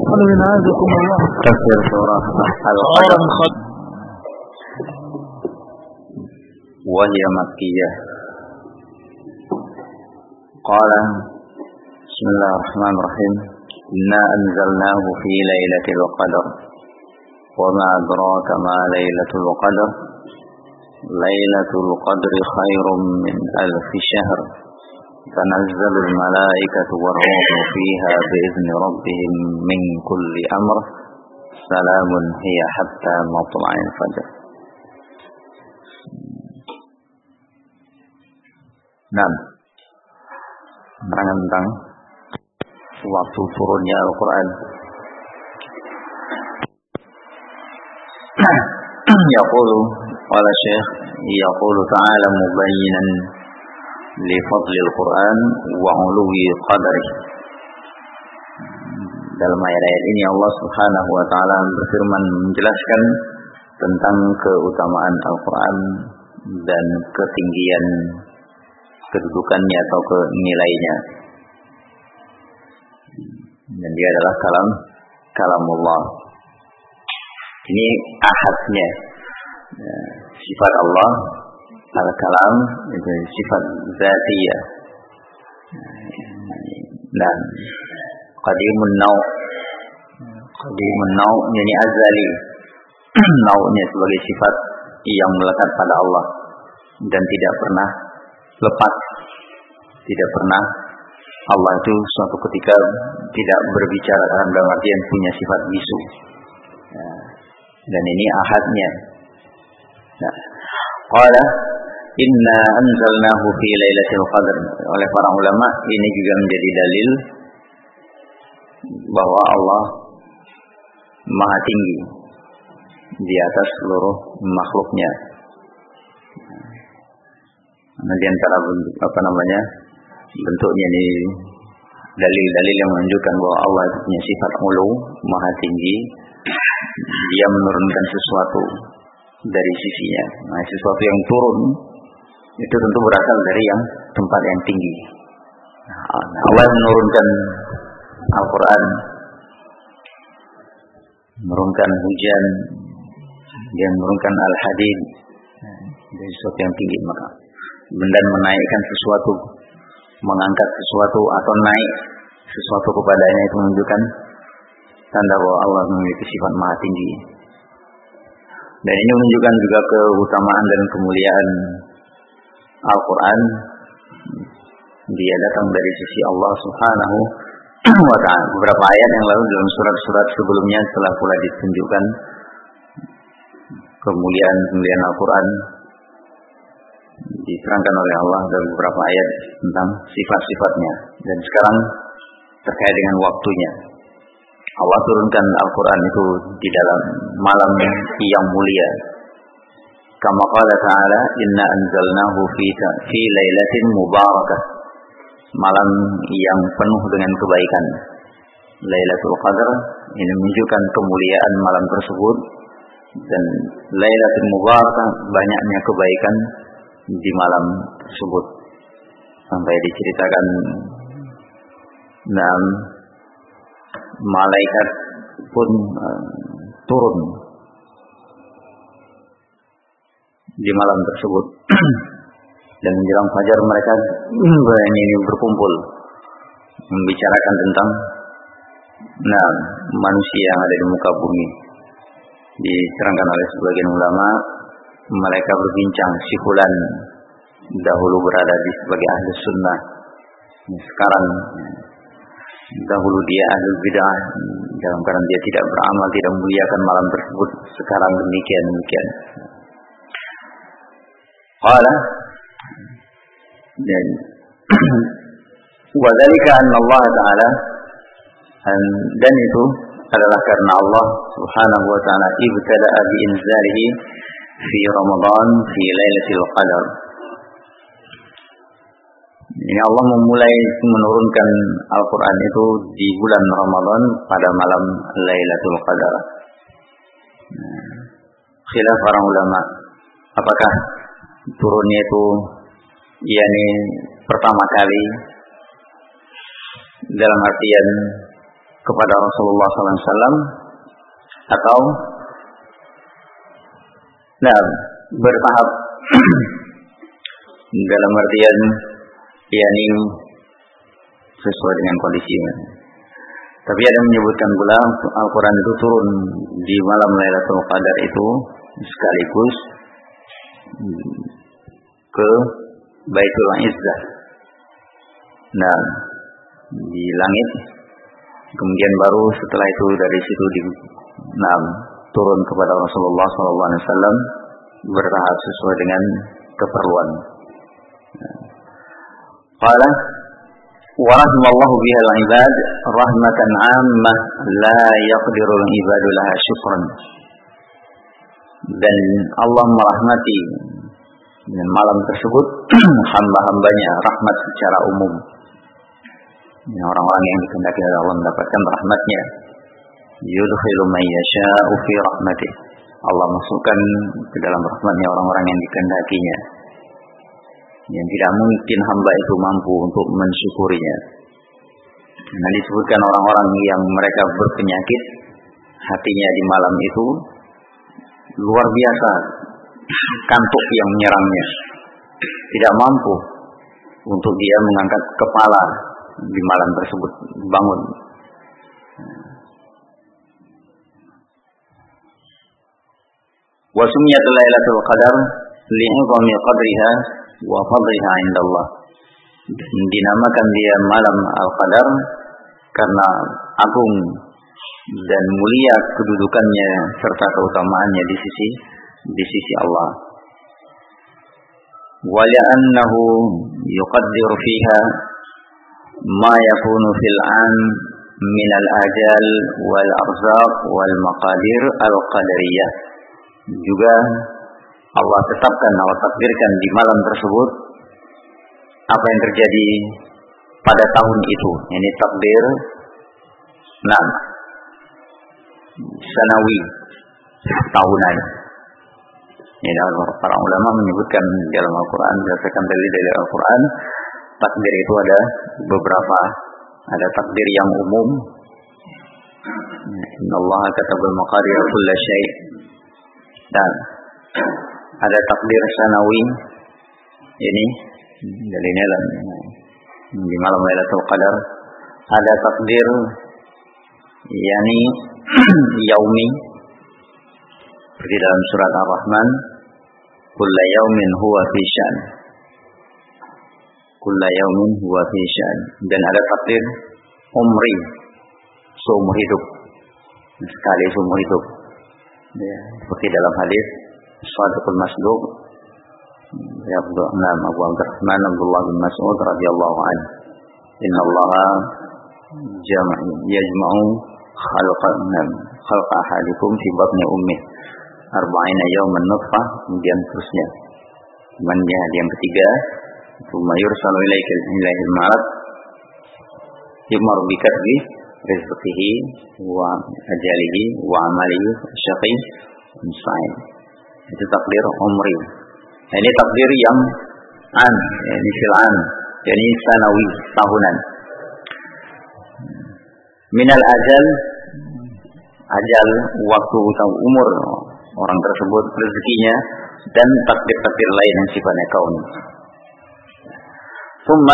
أعاذكم الله. تفسير سورة القدر وهي مكية. قال بسم الله الرحمن الرحيم إنا أنزلناه في ليلة القدر وما أدراك ما ليلة القدر ليلة القدر خير من 1000 شهر تنزل الملائكة والروح فيها بإذن ربهم من كل أمر سلام هي حتى مطلع الفجر. Nah, menerangkan tentang waktu turunnya Al-Quran. Yaqulu wala syekh yaqulu ta'ala mubayyinan li fadlil Quran wa uluwi qadari. Dalam ayat-ayat ini Allah Subhanahu wa taala berfirman menjelaskan tentang keutamaan Al-Quran dan ketinggian kedudukannya atau nilainya. Dan dia adalah kalamullah. Ini ahadnya, sifat Allah al-kalam itu sifat zatiyah. Dan qadimun nau yani azali. Naunya sebagai sifat yang melekat pada Allah dan tidak pernah lepas. Tidak pernah Allah itu suatu ketika tidak berbicara dalam artian punya sifat bisu. Dan ini ahadnya. Qala inna anzalnahu fi lailatul qadr. Oleh para ulama ini juga menjadi dalil bahwa Allah Maha tinggi di atas seluruh makhluknya. Nah, di antara bentuknya ini dalil-dalil yang menunjukkan bahwa Allah itu punya sifat ulu, Maha tinggi. Dia menurunkan sesuatu dari sisinya. Nah, sesuatu yang turun itu tentu berasal dari yang tempat yang tinggi. Nah, Allah menurunkan Al-Quran, menurunkan hujan, dia menurunkan Al-Hadid dari sesuatu yang tinggi, maka dan menaikkan sesuatu, mengangkat sesuatu atau naik sesuatu kepadanya itu menunjukkan tanda bahwa Allah memiliki sifat Maha tinggi. Dan ini menunjukkan juga keutamaan dan kemuliaan Al-Quran. Dia datang dari sisi Allah Subhanahu wa ta'ala. Beberapa ayat yang lalu dalam surat-surat sebelumnya telah pula ditunjukkan kemuliaan Al-Quran, diterangkan oleh Allah dalam beberapa ayat tentang sifat-sifatnya. Dan sekarang terkait dengan waktunya. Allah turunkan Al-Quran itu di dalam malam yang mulia. Kama qala ta'ala inna anzalnahu fi lailatin mubarakah. Malam yang penuh dengan kebaikan. Lailatul Qadar ini menunjukkan kemuliaan malam tersebut. Dan Lailatul Mubarakah banyaknya kebaikan di malam tersebut. Sampai diceritakan malaikat pun turun di malam tersebut. Dan menjelang fajar mereka ini berkumpul membicarakan tentang manusia yang ada di muka bumi. Diterangkan oleh sebagian ulama, mereka berbincang si fulan dahulu berada di sebagai ahli sunnah, sekarang dahulu dia ahli bid'ah, dalam keadaan dia tidak beramal, tidak memuliakan malam tersebut, sekarang demikian. Qala dan wadzalika anna Allah Ta'ala, dan itu adalah karena Allah Subhanahu wa ta'ala ibtada'a bi inzalihi fi Ramadan fi Lailatul Qadar. Ini Allah memulai menurunkan Al-Quran itu di bulan Ramadan pada malam Lailatul Qadar. Khilaf para ulama, apakah turunnya itu pertama kali dalam artian kepada Rasulullah SAW atau bertahap dalam artian yakni sesuai dengan kondisinya. Tapi ada menyebutkan pula Al-Quran itu turun di malam Lailatul Qadar itu sekaligus ke Baitul Izzah. Nah, di langit. Kemudian baru setelah itu dari situ turun kepada Rasulullah SAW bertahap sesuai dengan keperluan. Qala wa rahimallahu biha al-ibad rahmatan 'ammah la yaqdiru al-ibadu laha syukran. Dan Allah merahmati dengan malam tersebut hamba-hambanya rahmat secara umum. Orang-orang yang dikehendaki oleh Allah mendapatkan rahmatnya. Yudkhilu man yasha'u fi rahmatih. Allah masukkan ke dalam rahmatnya orang-orang yang dikehendakinya. Yang tidak mungkin hamba itu mampu untuk mensyukurinya. Nah, disebutkan orang-orang yang mereka berpenyakit hatinya di malam itu luar biasa, kantuk yang menyerangnya, tidak mampu untuk dia mengangkat kepala di malam tersebut, bangun. Wa sumiyat Lailatul Qadar li'izami qadriha wa fadliha 'indallah. Dinamakan dia malam Al-Qadar karena agung dan mulia kedudukannya serta keutamaannya di sisi Allah. Wa la'annahu yuqaddiru fiha ma yakunu fil 'am min al-ajal wal arzaq wal maqadir al-qadariyah. Juga Allah tetapkan, Allah takdirkan di malam tersebut apa yang terjadi pada tahun itu. Ini takdir sanawi, tahunan. Ini para ulama menyebutkan dalam Al-Quran, berdasarkan dalil dari Al-Quran, takdir itu ada beberapa. Ada takdir yang umum. Innallaha katabal maqadir kulla syai'. Dan ada takdir sanawi. Ini dalilnya di malam Lailatul Qadar. Ada takdir yakni yaumi, seperti dalam surat Ar-Rahman, kulla yaumin huwa fi sya'n. Kulla yaumin huwa fi sya'n. Dan ada takdir umri, seumur hidup, sekali seumur hidup. Ya, seperti dalam hadis Shadiqul Masduq ya Abu Abdurrahman Abdullah bin Mas'ud radhiyallahu anhu, innallaha yajma'u khalqa ahadikum fi batni ummih arba'ina yawman nutfah, kemudian terusnya. Kemudian yang ketiga, tsumma yursalu ilaihil malak yumar bikatbi rizqihi wa ajalihi wa amalihi syaqi sa'id. Itu takdir umri. Nah, ini takdir yang ini filan, yani sanawi, tahunan. Minal ajal, ajal waktu atau umur orang tersebut, rezekinya, dan takdir-takdir lain yang sifatnya kauni. Tsumma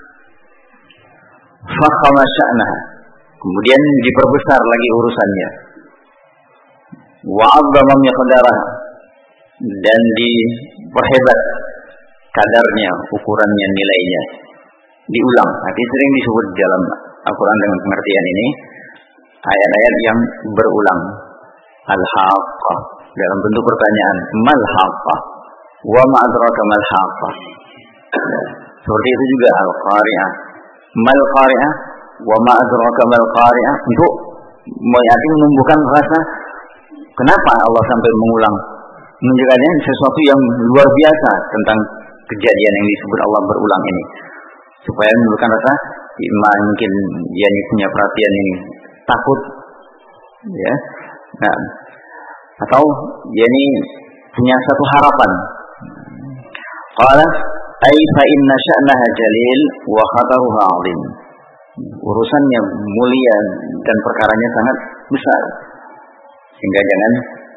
fakhama sya'naha, kemudian diperbesar lagi urusannya. Wa 'azzama miqdaraha, dan diperhebat kadarnya, ukurannya, nilainya. Diulang. Nanti sering disebut dalam Al-Quran dengan pengertian ini ayat-ayat yang berulang. Al-Haqqah, dalam bentuk pertanyaan, mal haqqah wa ma adraka mal haqqah. Seperti itu juga Al-Qari'ah, mal qari'ah wa ma adraka mal qari'ah, untuk menumbuhkan rasa kenapa Allah sampai mengulang, menunjukkannya sesuatu yang luar biasa tentang kejadian yang disebut Allah berulang ini, supaya menunjukkan rasa mungkin dia punya perhatian ini, takut, ya, nah, atau dia ini punya satu harapan. Qala ay fa inna sya'naha jalil wa khataruha 'azim. Urusannya mulia dan perkaranya sangat besar. Sehingga jangan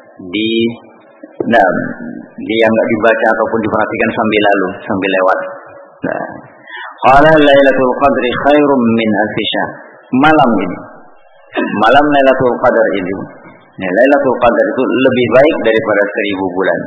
dia nggak dibaca ataupun diperhatikan sambil lewat. Nah, qala Lailatul Qadri khairum min alfi syahr. Malam Lailatul Qadar ini, Lailatul Qadar itu lebih baik daripada 1000 bulan.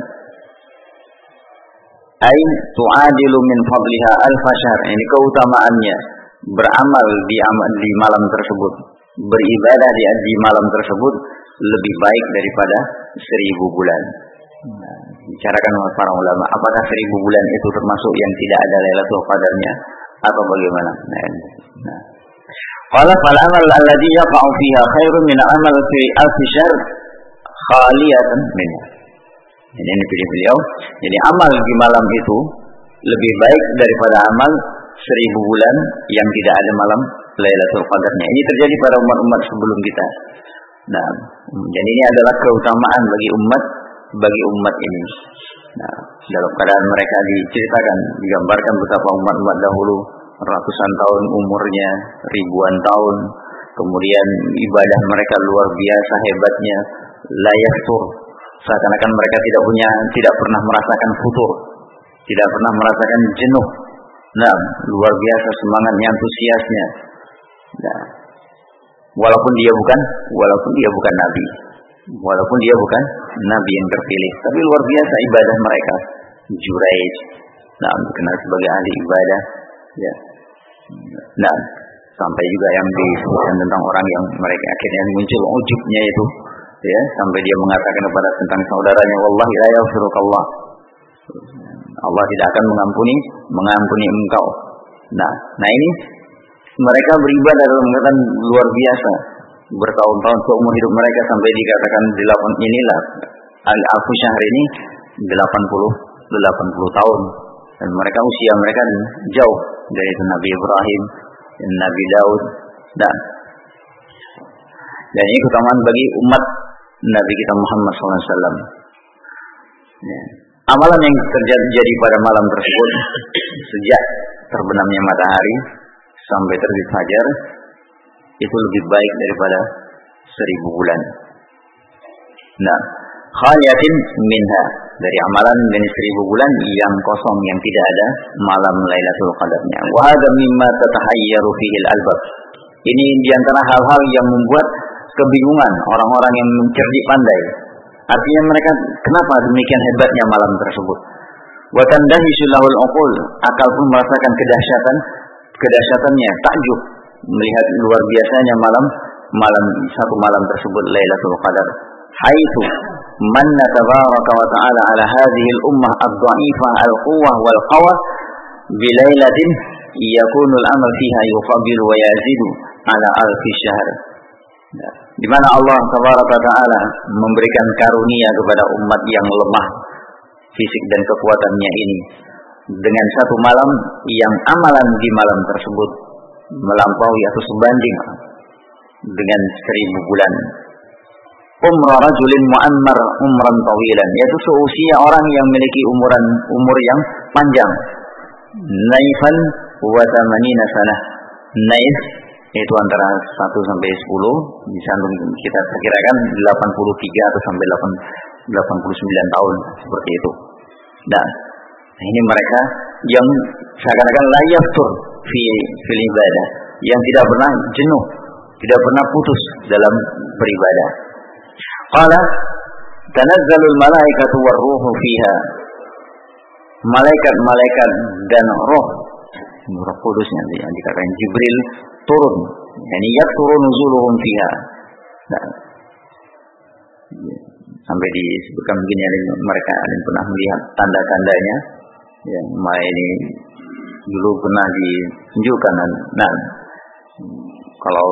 Ai tu'adilu min fadliha alf syahr. Ini keutamaannya beramal di malam tersebut, beribadah di malam tersebut lebih baik daripada 1000 bulan. Nah, bicarakan oleh para ulama, apakah 1000 bulan itu termasuk yang tidak ada Lailatul Qadarnya atau bagaimana? Nah. Qala fal amal alladhi yaqa'u fiha khairun min amal fi alf syahr khaliyatan minha. Ini pilih beliau. Jadi amal di malam itu lebih baik daripada amal 1000 bulan yang tidak ada malam Lailatul Qadarnya. Ini terjadi pada umat-umat sebelum kita. Nah, dan ini adalah keutamaan bagi umat ini. Nah, dalam keadaan mereka diceritakan, digambarkan betapa umat-umat dahulu ratusan tahun umurnya, ribuan tahun, kemudian ibadah mereka luar biasa hebatnya, la yaftur, seakan-akan mereka tidak pernah merasakan futur, tidak pernah merasakan jenuh. Nah, luar biasa semangatnya, antusiasnya. Nah, walaupun dia bukan nabi, walaupun dia bukan nabi yang terpilih, tapi luar biasa ibadah mereka. Juraij, nah, dikenal sebagai ahli ibadah, ya. Nah, sampai juga yang disebutkan tentang orang yang mereka akhirnya muncul ujubnya itu, ya, sampai dia mengatakan kepada tentang saudaranya, wallahi la yaghfirukallah, Allah tidak akan mengampuni engkau. Nah ini mereka beribadah dalam keadaan luar biasa bertahun-tahun seumur hidup mereka, sampai dikatakan 8 inilah al-alfu syahr ini 80 tahun, dan mereka usia mereka jauh dari itu Nabi Ibrahim, Nabi Daud, dan ini keutamaan bagi umat Nabi kita Muhammad SAW. Ya. Amalan yang terjadi pada malam tersebut sejak terbenamnya matahari sampai terbit fajar itu lebih baik daripada 1000 bulan. Nah, khaliyatin minha, dari amalan dari 1000 bulan yang kosong, yang tidak ada malam Lailatul Qadarnya. Wa hadza mimma tatahayyaru fihi al-albab. Ini diantara hal-hal yang membuat kebingungan orang-orang yang cerdik pandai. Artinya mereka, kenapa demikian hebatnya malam tersebut? Wa tandahisu lahul uqul, akal pun merasakan kedahsyatannya, takjub melihat luar biasanya satu malam tersebut Lailatul Qadar. Haitsu manna tabaraka wa ta'ala ala hadhihi al-ummah ad-dha'ifah al-quwwah wal qawa bi lailatin yakunu al-amal fiha yuqabilu wa yazidu ala alfi syahr. Di mana Allah tabaraka ta'ala memberikan karunia kepada umat yang lemah fisik dan kekuatannya ini dengan satu malam yang amalan di malam tersebut melampaui atau sebanding dengan 1000 bulan. Umrah rajulin mu'ammar umran tawilan, yaitu seusia orang yang memiliki umur yang panjang. Naifan wa tamanina sanah. Naif itu antara 1 sampai 10, bisa kita perkirakan 83 atau sampai 89 tahun, seperti itu. Nah, ini mereka yang seakan-akan la yaftur fil ibadah, yang tidak pernah jenuh, tidak pernah putus dalam beribadah. Qala tanazzalul malaikatu warruhu fiha. Malaikat-malaikat dan roh kudus yang dikatakan Jibril turun, yani yakturu nuzuluhum fiha. Nah, sampai disebutkan begini, mereka ada yang pernah melihat tanda-tandanya, yang ini dulu pernah ditunjukkan. Nah, kalau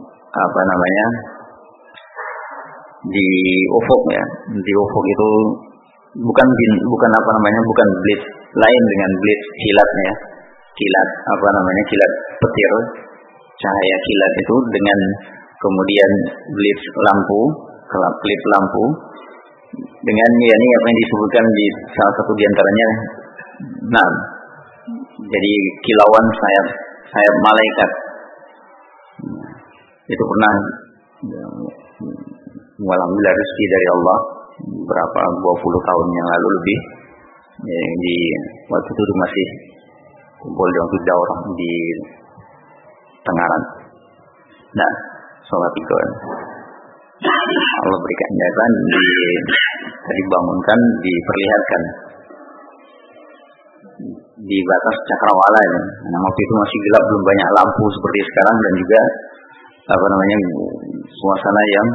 di ufuk, ya, di ufuk itu bukan blitz lain dengan blitz kilatnya, kilat petir, cahaya kilat itu dengan kemudian blitz lampu, klip lampu dengan ini apa yang disebutkan di salah satu diantaranya. Nah, jadi kilauan sayap malaikat itu pernah alhamdulillah rezeki dari Allah berapa 20 tahun yang lalu lebih ya, di waktu itu masih kumpul di waktu daurah di Tengaran. Nah, sholat itu Allah berikan jasa dibangunkan, diperlihatkan di batas cakrawala ini. Nah, waktu itu masih gelap, belum banyak lampu seperti sekarang, dan juga suasana yang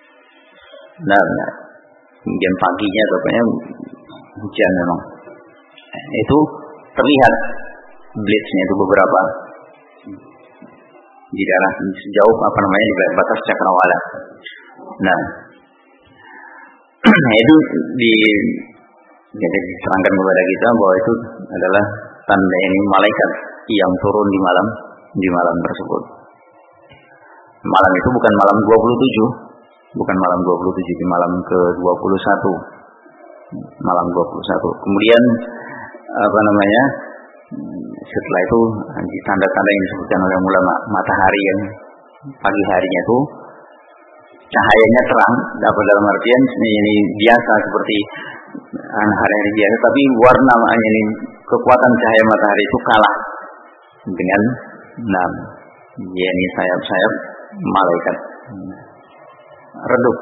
kemudian paginya pokoknya hujan memang. Itu terlihat blitznya itu beberapa di daerah sejauh di batas cakrawala. Nah, itu diterangkan kepada kita bahwa itu adalah tanda ini malaikat yang turun di malam tersebut. Malam itu bukan malam 27, bukan malam 27, di malam ke-21. Malam 21. Kemudian setelah itu di tanda-tanda yang disebutkan oleh ulama, matahari yang pagi harinya itu cahayanya terang, dalam artian ini biasa seperti hari-hari biasa, tapi warna ini kekuatan cahaya matahari itu kalah dengan sayap-sayap malaikat redup.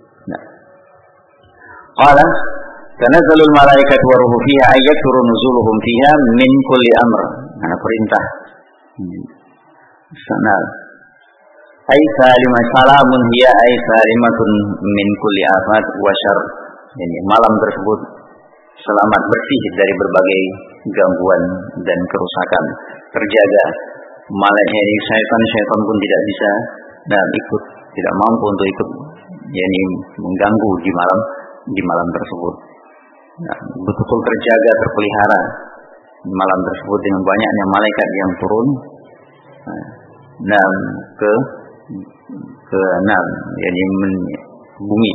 Qala tanazzalul malaikatu wa ruhu fiha ayyakturu nuzuluhum fiha min kulli amr. Nah, perintah. Sana ay salimah salamun hiya ay salimatun min kulli afat wa syarr. Ini malam tersebut selamat bersih dari berbagai gangguan dan kerusakan, terjaga. Malaikat ini syaitan pun tidak bisa dan tidak mampu untuk ikut mengganggu di malam tersebut. Nah, betul-betul terjaga, terpelihara malam tersebut dengan banyaknya malaikat yang turun ke bumi.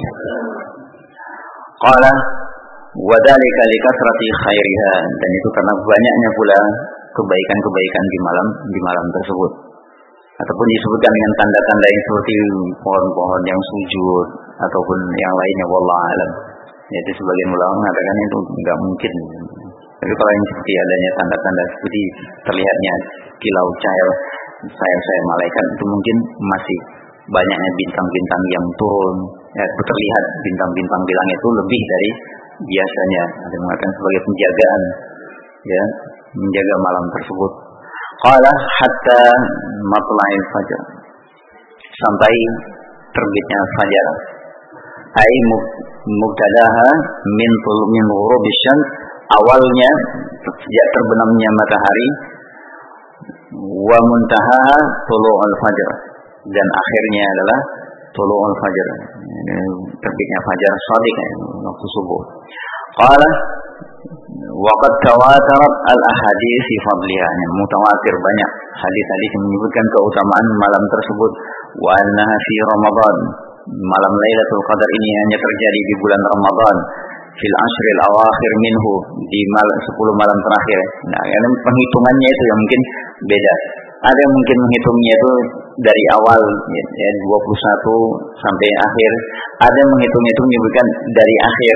Qala wa dzalika likasrati khairiha, dan itu karena banyaknya pula kebaikan-kebaikan di malam tersebut. Ataupun disebutkan dengan tanda-tanda yang seperti pohon-pohon yang sujud ataupun yang lainnya, wallahu alam. Jadi sebagian ulama mengatakan itu enggak mungkin. Tapi kalau yang seperti adanya tanda-tanda seperti terlihatnya kilau cahaya sayap-sayap malaikat, itu mungkin masih banyaknya bintang-bintang yang turun. Ya, terlihat bintang-bintang di langit itu lebih dari biasanya. Ada yang mengatakan sebagai penjagaan, ya, menjaga malam tersebut. Qala hatta matla'il fajar, sampai terbitnya fajar. Ai mubtadaha min ghurubisy syams, awalnya sejak terbenamnya matahari, wa muntahaha tulu'ul fajr, dan akhirnya adalah tulu'ul fajr, terbitnya fajar shadiq, waktu subuh. Qala waqad tawatarat al-ahadits fi fadliha, mutawatir banyak hadis-hadis yang menyebutkan keutamaan malam tersebut. Wa annaha fi Ramadan, malam Lailatul Qadar ini hanya terjadi di bulan Ramadan, fil ashril awakhir minhu, di 10 malam terakhir. Nah, yang penghitungannya itu yang mungkin beda. Ada yang mungkin menghitungnya itu dari awal ya 21 sampai akhir. Ada yang menghitungnya itu menyebutkan dari akhir.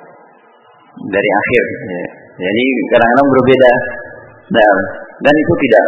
Ya. Jadi kadang-kadang berbeda. Dan itu tidak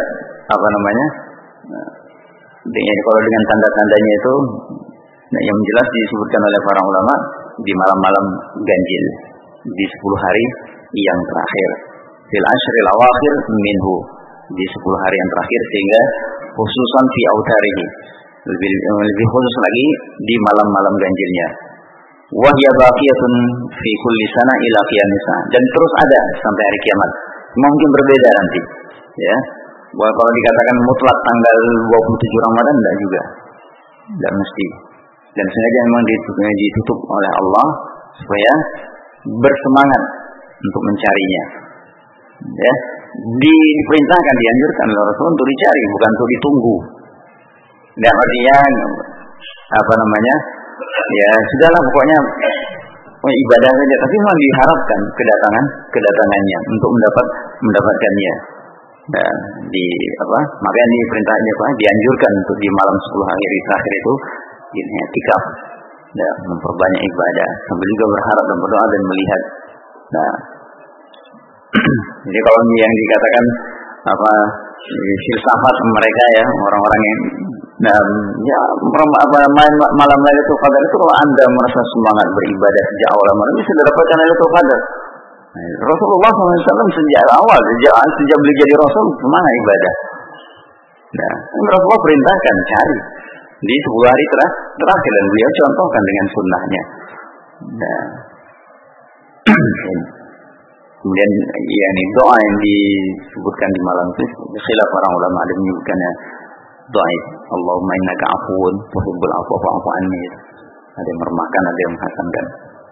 kalau dengan tanda-tandanya itu yang jelas disebutkan oleh para ulama di malam-malam ganjil, di 10 hari yang terakhir, fil ashril awakhir minhu, di 10 hari yang terakhir, sehingga khususan fi autarihi, lebih khusus lagi di malam-malam ganjilnya. Wa hiya baqiyatun fi kulli sana ila qiyamis, dan terus ada sampai hari kiamat. Mungkin berbeda nanti, ya. Bahwa kalau dikatakan mutlak tanggal 27 Ramadan enggak juga. Enggak mesti. Dan sengaja memang ditutup oleh Allah supaya bersemangat untuk mencarinya. Ya, diperintahkan, dianjurkan oleh Rasul untuk dicari, bukan untuk ditunggu. Dan artinya ya sudahlah pokoknya ibadah saja, tapi memang diharapkan kedatangannya untuk mendapatkannya. Dan makanya diperintahnya dianjurkan untuk di malam 10 hari terakhir itu i'tikaf. Dan memperbanyak ibadah sambil juga berharap dan berdoa dan melihat. Nah, jadi kalau yang dikatakan filsafat mereka ya, orang-orang yang malam Lailatul Qadar itu, kalau Anda merasa semangat beribadah sejak awal malam, bisa dapatkan Lailatul Qadar. Rasulullah SAW sejak awal, sejak beliau jadi Rasul, semangat ibadah. Nah, Rasulullah perintahkan cari di 10 hari terakhir, dan beliau contohkan dengan sunnahnya. Nah, kemudian doa yang disebutkan di malam itu, khilaf para ulama, ada menyebutkannya dhaif. Allahumma innaka afuwun tuhibbul afwa fa'fu anni. Ada yang meremahkan, ada yang menghasankan.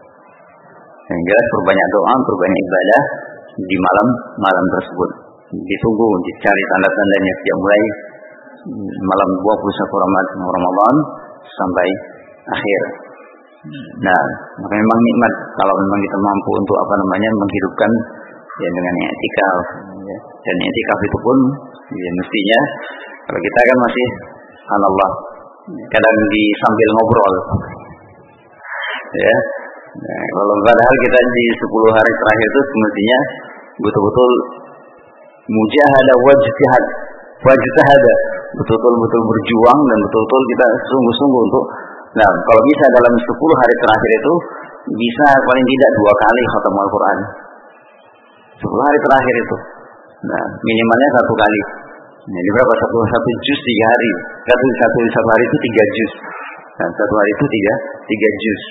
Yang jelas perbanyak doa, perbanyak ibadah di malam tersebut. Ditunggu, dicari tanda-tandanya sejak mulai malam 21 Ramadan sampai akhir. Nah, maka memang nikmat kalau memang kita mampu untuk menghidupkan ya dengan i'tikaf. Ya. Dan i'tikaf itu pun ya mestinya kalau kita kan masih subhanallah kadang sambil ngobrol. Ya. Nah, kalau padahal kita di 10 hari terakhir itu semestinya betul-betul mujahadah wajtihad, betul-betul berjuang dan betul-betul kita sungguh-sungguh untuk. Nah, kalau bisa dalam 10 hari terakhir itu bisa paling tidak 2 kali khatam Al-Quran. 10 hari terakhir itu. Nah, minimalnya 1 kali. Nah, jadi berapa? Satu juz 3 hari. Satu hari itu 3 juz. Nah, 1 hari itu 3 juz.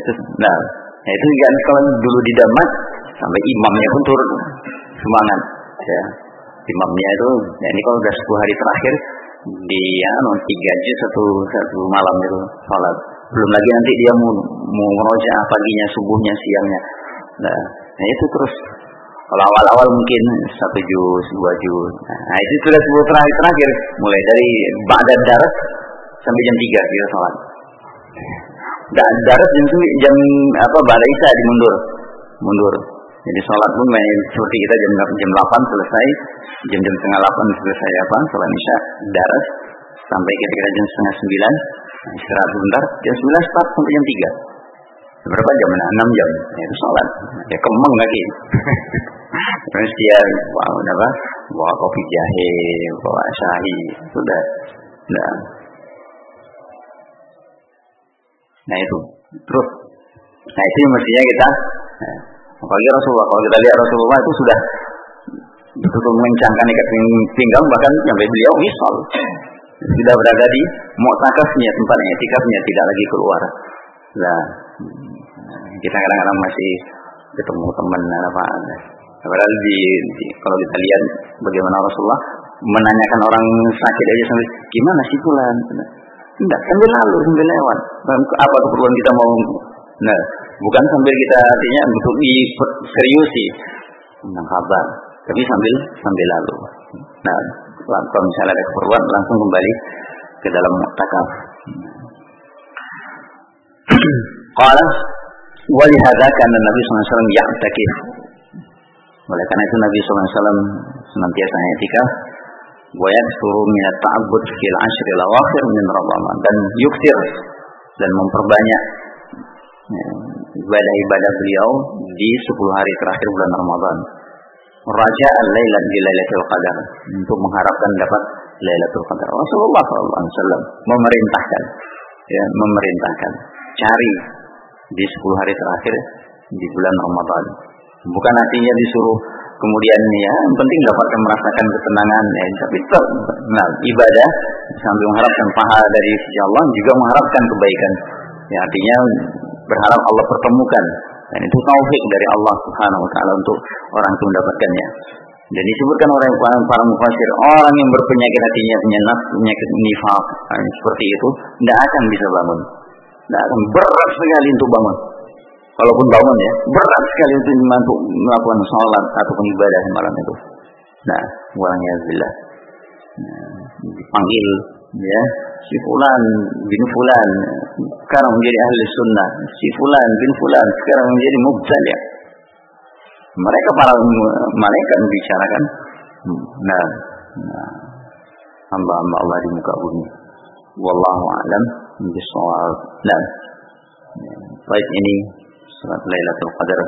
Itu kan kalau dulu di Damas sampai imamnya pun turun semangat. Ya. Imamnya itu, ini kalau udah 10 hari terakhir dia 3 juz satu malam itu salat. Belum lagi nanti dia mau merojaah paginya, subuhnya, siangnya. Nah, itu terus. Kalau awal-awal mungkin 1 juz, 2 juz. Nah, itu sudah 10 hari terakhir, mulai dari ba'dad daras sampai jam 3 dia salat. Dan daras jam ba'da isya mundur. Jadi sholat pun seperti kita jam 8 selesai, jam setengah 8 selesai sholat isya, daras sampai kira-kira jam setengah 9, istirahat sebentar, jam 9 start sampai jam 3. Berapa jam? 6 jam. Itu sholat. Ya kemeng lagi. Terus dia bawa kopi jahe, bawa syahi, sudah. Nah itu. Terus. Nah itu yang mestinya kita. Apalagi Rasulullah, kalau kita lihat Rasulullah itu sudah betul-betul mengencangkan ikat pinggang, bahkan sampai beliau wisal. Sudah berada di mu'takafnya, tempat i'tikafnya, tidak lagi keluar. Nah, kita kadang-kadang masih ketemu teman padahal kalau kita lihat bagaimana Rasulullah menanyakan orang sakit aja sampai gimana sih fulan? Tidak, sambil lewat. Apa keperluan kita mau? Nah, bukan sambil kita artinya untuk diseriusi tentang kabar, tapi sambil lalu. Nah, kalau misalnya ada keperluan langsung kembali ke dalam mu'takaf. Qala wa li hadza kana Nabi sallallahu alaihi wasallam ya'takif. Oleh karena itu Nabi sallallahu alaihi wasallam senantiasa i'tikaf wa yaktsuru min at-ta'abbud fil 'ashr al-awakhir min Ramadan, dan yuktir dan memperbanyak ibadah-ibadah beliau di 10 hari terakhir bulan Ramadan. Raja'an lailan di Lailatul Qadar, untuk mengharapkan dapat Lailatul Qadar. Rasulullah SAW memerintahkan cari di 10 hari terakhir di bulan Ramadan. Bukan artinya disuruh kemudian yang penting dapatkan merasakan ketenangan, tapi tetap ibadah sambil mengharapkan pahala dari sisi Allah, juga mengharapkan kebaikan. Ya, artinya berharap Allah pertemukan, dan itu taufik dari Allah Subhanahu wa taala untuk orang itu mendapatkannya. Dan disebutkan oleh para mufassir, orang yang berpenyakit hatinya, penyakit nifaq seperti itu tidak akan bisa bangun. Tidak akan, berat sekali untuk bangun. Kalaupun bangun ya, berat sekali untuk melakukan sholat ataupun ibadah malam itu. Nah, waliyahillah. Dipanggil ya, si fulan bin fulan sekarang menjadi ahli sunnah, si fulan bin fulan sekarang menjadi mubtadi'. Mereka para malaikat membicarakan Nah, hamba-hamba Allah di muka bumi. Wallahu a'lam bishawab. Nah, baik, ini surat Lailatul Qadar.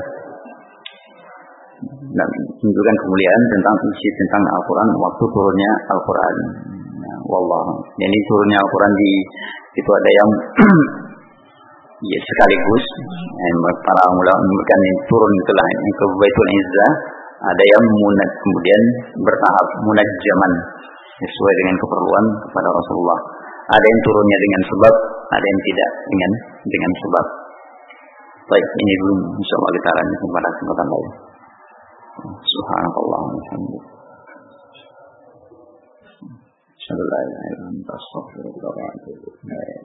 Nah, menunjukkan kemuliaan tentang isi tentang Al-Quran, waktu turunnya Al-Quran. Nah, wallahu. Jadi turunnya Al-Quran itu ada yang ya sekaligus, para ulama memberikan turun ke Baitul Izzah, ada yang kemudian bertahap munajjaman sesuai dengan keperluan kepada Rasulullah. Ada yang turunnya dengan sebab, ada yang tidak dengan sebab. Baik, ini dulu insyaallah kita lanjutkan pada kesempatan lain. Subhanallah walhamdulillah. Asyhadu an la ilaha illa anta astaghfiruka wa atubu ilaik.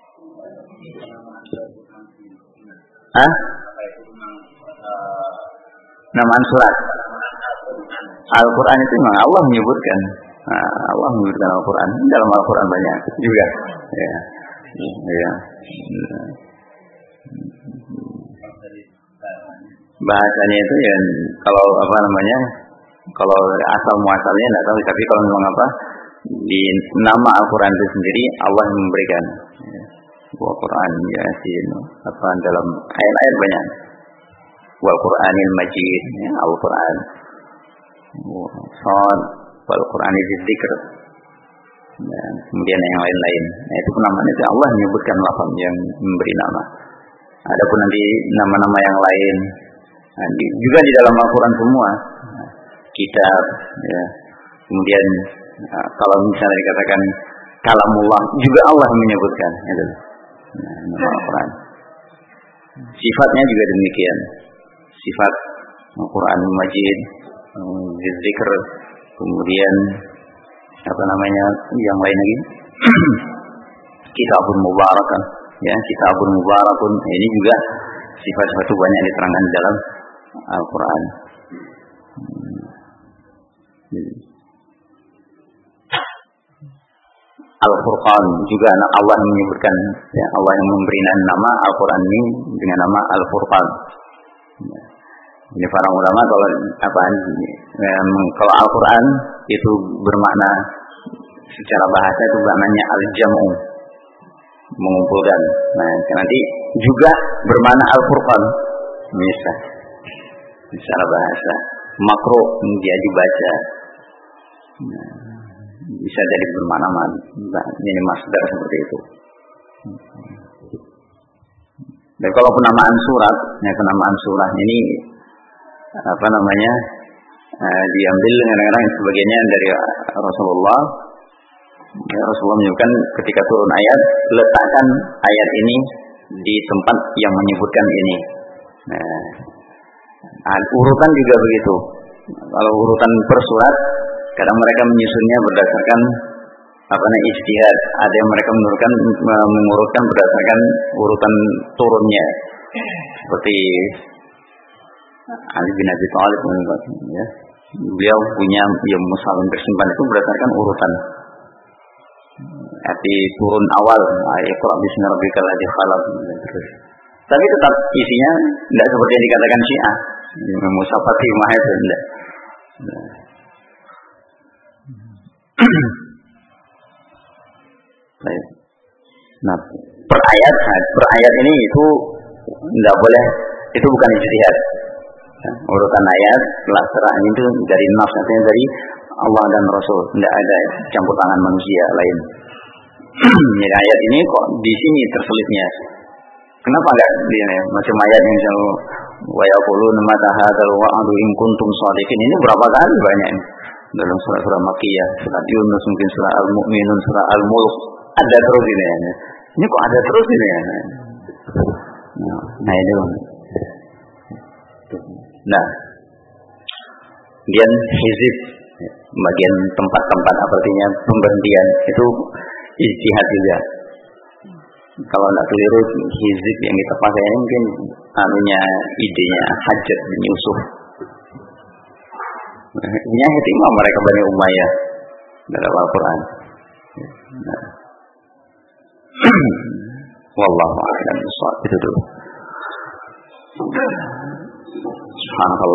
Namaan surat Al-Quran itu memang Allah menyebutkan. Allah menyebutkan Al-Quran. Dalam Al-Quran banyak juga. Ya. Bahasanya itu ya kalau kalau asal muasalnya tidak tahu, tapi kalau memang di nama Al-Quran itu sendiri Allah yang memberikan. Al-Quran Yasin, dalam ayat-ayat banyak. Wal-Quranil Majid, Al-Quran. Shad, Wal-Quranil Dzikr. Dan kemudian yang lain-lain. Nah, itu namanya itu Allah menyebutkan lafaz yang memberi nama. Adapun nanti nama-nama yang lain, juga di dalam Al-Quran semua. Kitab, ya. Kemudian kalau misalnya dikatakan kalamullah, juga Allah menyebutkan. Itu. Nama Al-Quran. Sifatnya juga demikian. Sifat Al-Quran Majid, Dzikr, kemudian yang lain lagi. Kitabun Mubarakun, ya, Kitabun Mubarakun. Ini juga sifat-sifat itu banyak diterangkan di dalam Al-Quran. Al-Furqan juga Allah menyebutkan, ya, Allah yang memberi nama Al-Quran ini dengan nama Al-Furqan. Ini para ulama kalau Al-Quran itu bermakna secara bahasa itu maknanya al-jam'u, mengumpulkan. Nah, nanti juga bermakna Al-Furqan, misal secara bahasa makro dia dibaca. Nah, bisa jadi bermakna ini masdar seperti itu. Dan kalau penamaan surat ini diambil kadang-kadang sebagainya dari Rasulullah. Ya, Rasulullah menyebutkan ketika turun ayat, letakkan ayat ini di tempat yang menyebutkan ini. Nah, urutan juga begitu. Kalau urutan per surat, kadang mereka menyusunnya berdasarkan ijtihad. Ada yang mereka mengurutkan berdasarkan urutan turunnya. Seperti Ali bin Abi Thalib, ya. Beliau punya yang mushaf tersimpan itu berdasarkan urutan. Arti turun awal, Iqra bismi rabbikal ladzi khalaq. Tapi tetap isinya tidak seperti yang dikatakan Syiah. Mushaf Fatimah itu tidak. Nah, per ayat ini itu tidak boleh, itu bukan ijtihad. Urutan ayat pelaksanaan itu dari nafs, artinya dari Allah dan Rasul, tidak ada campur tangan manusia lain. Jadi ayat ini kok di sini terselipnya. Kenapa enggak macam ayat yang selalu wa yaquluna mata hadzal wa'du in kuntum shadiqin, ini berapa kali banyak ini dalam surah-surah Makkiyah, surat Yunus, mungkin surah Al-Mu'minun, surah Al-Mulk, ada terus ini ya. Ini kok ada terus ini ya. Nah itu. Nah, kemudian hizib, bagian tempat-tempat artinya pemberhentian itu ijtihad juga. Kalau tidak keliru, hizib yang kita pakai ini mungkin idenya Hajjaj bin Yusuf. Ini hikmah mereka Bani Umayyah dalam Al-Quran. Nah. Wallahu a'lam bishawab. Itu dulu. Subhanallah.